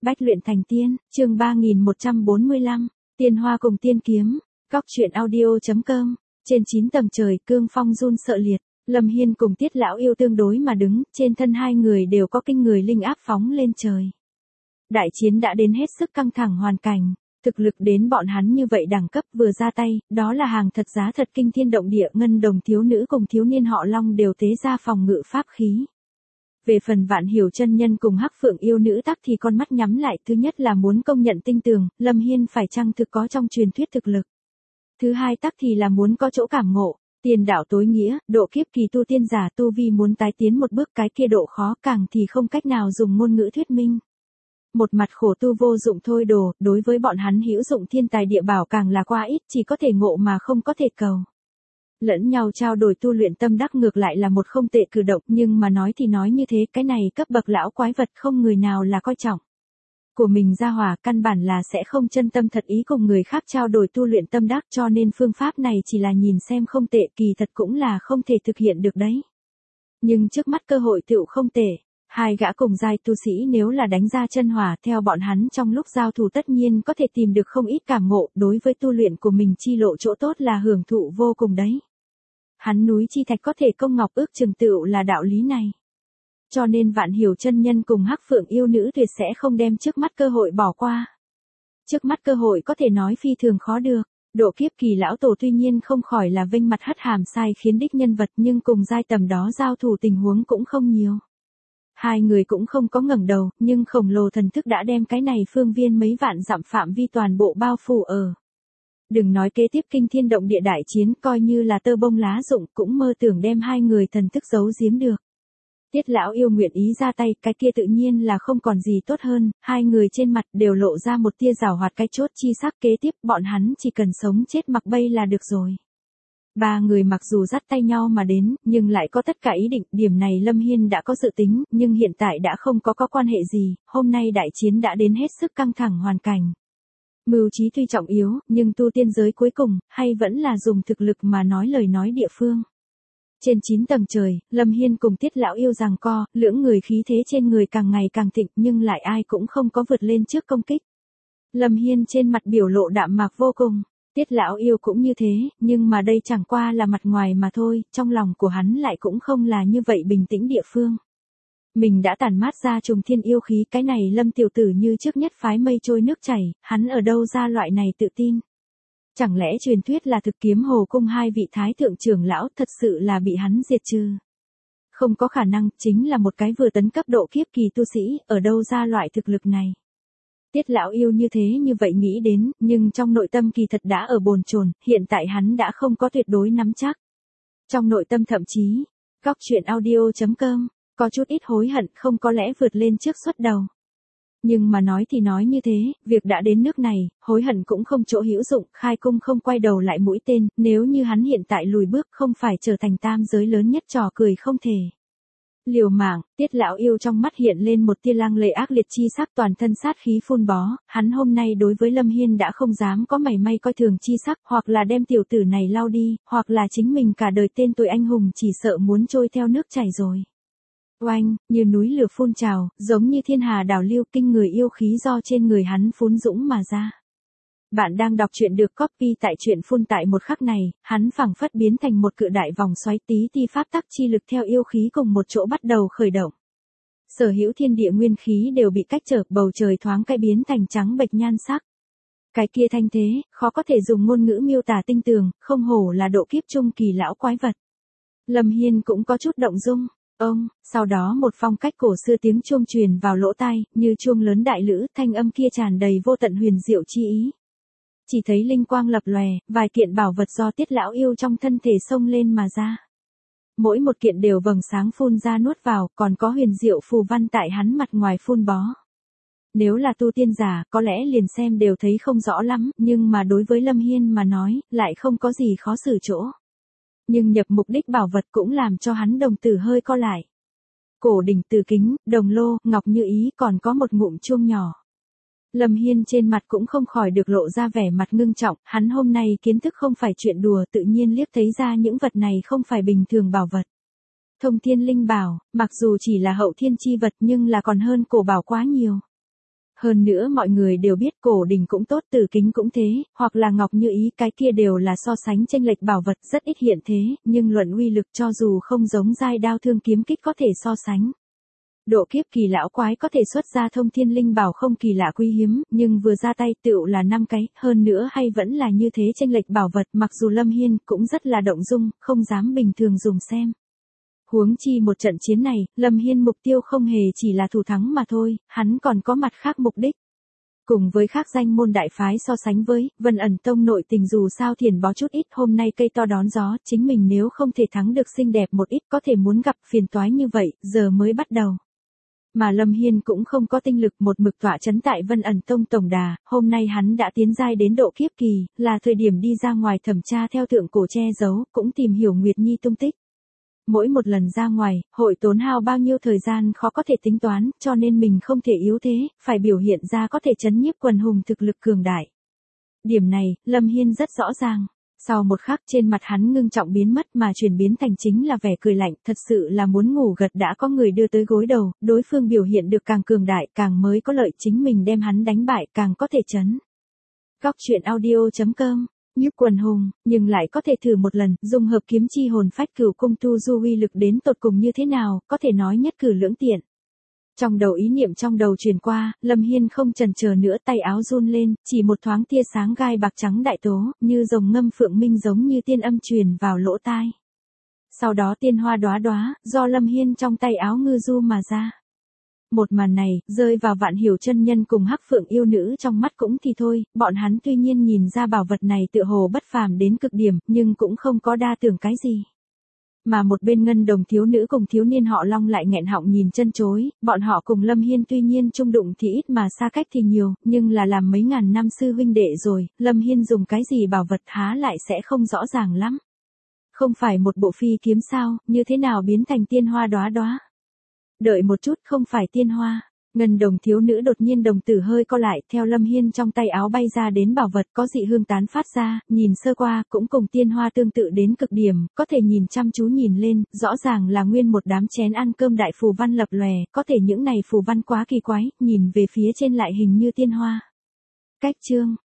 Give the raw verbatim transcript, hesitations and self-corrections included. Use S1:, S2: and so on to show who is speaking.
S1: Bách luyện thành tiên, chương ba nghìn một trăm bốn mươi lăm, Tiên Hoa cùng Tiên Kiếm, Góc truyện audio.com, trên chín tầng trời, cương phong run sợ liệt, Lâm Hiên cùng Tiết Lão Yêu tương đối mà đứng, trên thân hai người đều có kinh người linh áp phóng lên trời. Đại chiến đã đến hết sức căng thẳng hoàn cảnh, thực lực đến bọn hắn như vậy đẳng cấp vừa ra tay, đó là hàng thật giá thật kinh thiên động địa. Ngân Đồng thiếu nữ cùng thiếu niên họ Long đều tế ra phòng ngự pháp khí. Về phần Vạn Hiểu chân nhân cùng Hắc Phượng yêu nữ tắc thì con mắt nhắm lại, thứ nhất là muốn công nhận tinh tường, Lâm Hiên phải chăng thực có trong truyền thuyết thực lực. Thứ hai tắc thì là muốn có chỗ cảm ngộ, tiền đạo tối nghĩa, độ kiếp kỳ tu tiên giả tu vi muốn tái tiến một bước, cái kia độ khó càng thì không cách nào dùng ngôn ngữ thuyết minh. Một mặt khổ tu vô dụng thôi đồ, đối với bọn hắn hữu dụng thiên tài địa bảo càng là quá ít, chỉ có thể ngộ mà không có thể cầu. Lẫn nhau trao đổi tu luyện tâm đắc ngược lại là một không tệ cử động, nhưng mà nói thì nói như thế, cái này cấp bậc lão quái vật không người nào là coi trọng. Của mình ra hỏa căn bản là sẽ không chân tâm thật ý cùng người khác trao đổi tu luyện tâm đắc, cho nên phương pháp này chỉ là nhìn xem không tệ, kỳ thật cũng là không thể thực hiện được đấy. Nhưng trước mắt cơ hội tựu không tệ. Hai gã cùng giai tu sĩ nếu là đánh ra chân hỏa, theo bọn hắn trong lúc giao thủ tất nhiên có thể tìm được không ít cảm ngộ, đối với tu luyện của mình chi lộ chỗ tốt là hưởng thụ vô cùng đấy. Hắn núi chi thạch có thể công ngọc ước chừng tựu là đạo lý này. Cho nên Vạn Hiểu chân nhân cùng Hắc Phượng yêu nữ tuyệt sẽ không đem trước mắt cơ hội bỏ qua. Trước mắt cơ hội có thể nói phi thường khó được. Độ kiếp kỳ lão tổ tuy nhiên không khỏi là vênh mặt hất hàm sai khiến đích nhân vật, nhưng cùng giai tầm đó giao thủ tình huống cũng không nhiều. Hai người cũng không có ngẩng đầu, nhưng khổng lồ thần thức đã đem cái này phương viên mấy vạn dặm phạm vi toàn bộ bao phủ ở. Đừng nói kế tiếp kinh thiên động địa đại chiến, coi như là tơ bông lá rụng cũng mơ tưởng đem hai người thần thức giấu giếm được. Tiết Lão Yêu nguyện ý ra tay, cái kia tự nhiên là không còn gì tốt hơn, hai người trên mặt đều lộ ra một tia giảo hoạt cái chốt chi sắc, kế tiếp bọn hắn chỉ cần sống chết mặc bay là được rồi. Ba người mặc dù dắt tay nhau mà đến, nhưng lại có tất cả ý định, điểm này Lâm Hiên đã có dự tính, nhưng hiện tại đã không có có quan hệ gì, hôm nay đại chiến đã đến hết sức căng thẳng hoàn cảnh. Mưu trí tuy trọng yếu, nhưng tu tiên giới cuối cùng, hay vẫn là dùng thực lực mà nói lời nói địa phương. Trên chín tầng trời, Lâm Hiên cùng Tiết Lão Yêu giằng co, lưỡng người khí thế trên người càng ngày càng thịnh, nhưng lại ai cũng không có vượt lên trước công kích. Lâm Hiên trên mặt biểu lộ đạm mạc vô cùng. Tiết Lão Yêu cũng như thế, nhưng mà đây chẳng qua là mặt ngoài mà thôi, trong lòng của hắn lại cũng không là như vậy bình tĩnh địa phương. Mình đã tản mát ra trùng thiên yêu khí, cái này Lâm tiểu tử như trước nhất phái mây trôi nước chảy, hắn ở đâu ra loại này tự tin? Chẳng lẽ truyền thuyết là Thực Kiếm Hồ cung hai vị thái thượng trưởng lão thật sự là bị hắn diệt trừ? Không có khả năng, chính là một cái vừa tấn cấp độ kiếp kỳ tu sĩ, ở đâu ra loại thực lực này? Tiết Lão Yêu như thế như vậy nghĩ đến, nhưng trong nội tâm kỳ thật đã ở bồn chồn, hiện tại hắn đã không có tuyệt đối nắm chắc. Trong nội tâm thậm chí, Góc truyện audio.com, có chút ít hối hận không có lẽ vượt lên trước xuất đầu. Nhưng mà nói thì nói như thế, việc đã đến nước này, hối hận cũng không chỗ hữu dụng, khai cung không quay đầu lại mũi tên, nếu như hắn hiện tại lùi bước không phải trở thành tam giới lớn nhất trò cười không thể. Liều mạng, Tiết Lão Yêu trong mắt hiện lên một tia lang lệ ác liệt chi sắc, toàn thân sát khí phun bó, hắn hôm nay đối với Lâm Hiên đã không dám có mảy may coi thường chi sắc, hoặc là đem tiểu tử này lau đi, hoặc là chính mình cả đời tên tuổi anh hùng chỉ sợ muốn trôi theo nước chảy rồi. Oanh, như núi lửa phun trào, giống như thiên hà đảo lưu, kinh người yêu khí do trên người hắn phún dũng mà ra. Bạn đang đọc truyện được copy tại truyện phun tại một khắc này, hắn phảng phất biến thành một cự đại vòng xoáy, tí ti pháp tắc chi lực theo yêu khí cùng một chỗ bắt đầu khởi động. Sở hữu thiên địa nguyên khí đều bị cách trở, bầu trời thoáng cái biến thành trắng bệch nhan sắc. Cái kia thanh thế, khó có thể dùng ngôn ngữ miêu tả tinh tường, không hổ là độ kiếp trung kỳ lão quái vật. Lâm Hiên cũng có chút động dung. Ông, sau đó một phong cách cổ xưa tiếng chuông truyền vào lỗ tai, như chuông lớn đại lữ, thanh âm kia tràn đầy vô tận huyền diệu chi ý. Chỉ thấy linh quang lập lòe, vài kiện bảo vật do Tiết Lão Yêu trong thân thể xông lên mà ra. Mỗi một kiện đều vầng sáng phun ra nuốt vào, còn có huyền diệu phù văn tại hắn mặt ngoài phun bó. Nếu là tu tiên giả, có lẽ liền xem đều thấy không rõ lắm, nhưng mà đối với Lâm Hiên mà nói, lại không có gì khó xử chỗ. Nhưng nhập mục đích bảo vật cũng làm cho hắn đồng tử hơi co lại. Cổ đỉnh từ kính, đồng lô, ngọc như ý, còn có một ngụm chuông nhỏ. Lâm Hiên trên mặt cũng không khỏi được lộ ra vẻ mặt ngưng trọng, hắn hôm nay kiến thức không phải chuyện đùa, tự nhiên liếc thấy ra những vật này không phải bình thường bảo vật. Thông thiên linh bảo, mặc dù chỉ là hậu thiên chi vật nhưng là còn hơn cổ bảo quá nhiều. Hơn nữa mọi người đều biết cổ đình cũng tốt, tử kính cũng thế, hoặc là ngọc như ý, cái kia đều là so sánh chênh lệch bảo vật rất ít hiện thế, nhưng luận uy lực cho dù không giống giai đao thương kiếm kích có thể so sánh. Độ kiếp kỳ lão quái có thể xuất ra thông thiên linh bảo không kỳ lạ quý hiếm, nhưng vừa ra tay tựu là năm cái, hơn nữa hay vẫn là như thế chênh lệch bảo vật, mặc dù Lâm Hiên cũng rất là động dung, không dám bình thường dùng xem. Huống chi một trận chiến này, Lâm Hiên mục tiêu không hề chỉ là thủ thắng mà thôi, hắn còn có mặt khác mục đích. Cùng với khác danh môn đại phái so sánh với, Vân Ẩn Tông nội tình dù sao thiền bó chút ít, hôm nay cây to đón gió, chính mình nếu không thể thắng được xinh đẹp một ít có thể muốn gặp phiền toái như vậy, giờ mới bắt đầu. Mà Lâm Hiên cũng không có tinh lực một mực tọa chấn tại Vân Ẩn Tông tổng đà, hôm nay hắn đã tiến giai đến độ kiếp kỳ, là thời điểm đi ra ngoài thẩm tra theo thượng cổ che giấu, cũng tìm hiểu Nguyệt Nhi tung tích. Mỗi một lần ra ngoài, hội tốn hao bao nhiêu thời gian khó có thể tính toán, cho nên mình không thể yếu thế, phải biểu hiện ra có thể chấn nhiếp quần hùng thực lực cường đại. Điểm này, Lâm Hiên rất rõ ràng. Sau một khắc trên mặt hắn ngưng trọng biến mất mà chuyển biến thành chính là vẻ cười lạnh, thật sự là muốn ngủ gật đã có người đưa tới gối đầu, đối phương biểu hiện được càng cường đại càng mới có lợi, chính mình đem hắn đánh bại càng có thể chấn. Góc truyện audio chấm com Nhiếp quần hùng, nhưng lại có thể thử một lần, dung hợp kiếm chi hồn phách cửu cung tu du uy lực đến tột cùng như thế nào, có thể nói nhất cử lưỡng tiện. Trong đầu ý niệm trong đầu truyền qua, Lâm Hiên không chần chờ nữa, tay áo run lên, chỉ một thoáng tia sáng gai bạc trắng đại tố, như rồng ngâm phượng minh giống như tiên âm truyền vào lỗ tai. Sau đó tiên hoa đóa đóa, do Lâm Hiên trong tay áo ngư du mà ra. Một màn này, rơi vào Vạn Hiểu chân nhân cùng Hắc Phượng yêu nữ trong mắt cũng thì thôi, bọn hắn tuy nhiên nhìn ra bảo vật này tựa hồ bất phàm đến cực điểm, nhưng cũng không có đa tưởng cái gì. Mà một bên ngân đồng thiếu nữ cùng thiếu niên họ Long lại nghẹn họng nhìn chân chối, bọn họ cùng Lâm Hiên tuy nhiên chung đụng thì ít mà xa cách thì nhiều, nhưng là làm mấy ngàn năm sư huynh đệ rồi, Lâm Hiên dùng cái gì bảo vật há lại sẽ không rõ ràng lắm. Không phải một bộ phi kiếm sao, như thế nào biến thành tiên hoa đóa đóa? Đợi một chút, không phải tiên hoa. Ngân đồng thiếu nữ đột nhiên đồng tử hơi co lại, theo Lâm Hiên trong tay áo bay ra đến bảo vật có dị hương tán phát ra, nhìn sơ qua cũng cùng tiên hoa tương tự đến cực điểm, có thể nhìn chăm chú nhìn lên, rõ ràng là nguyên một đám chén ăn cơm đại phù văn lập lòe, có thể những này phù văn quá kỳ quái, nhìn về phía trên lại hình như tiên hoa. Cách chương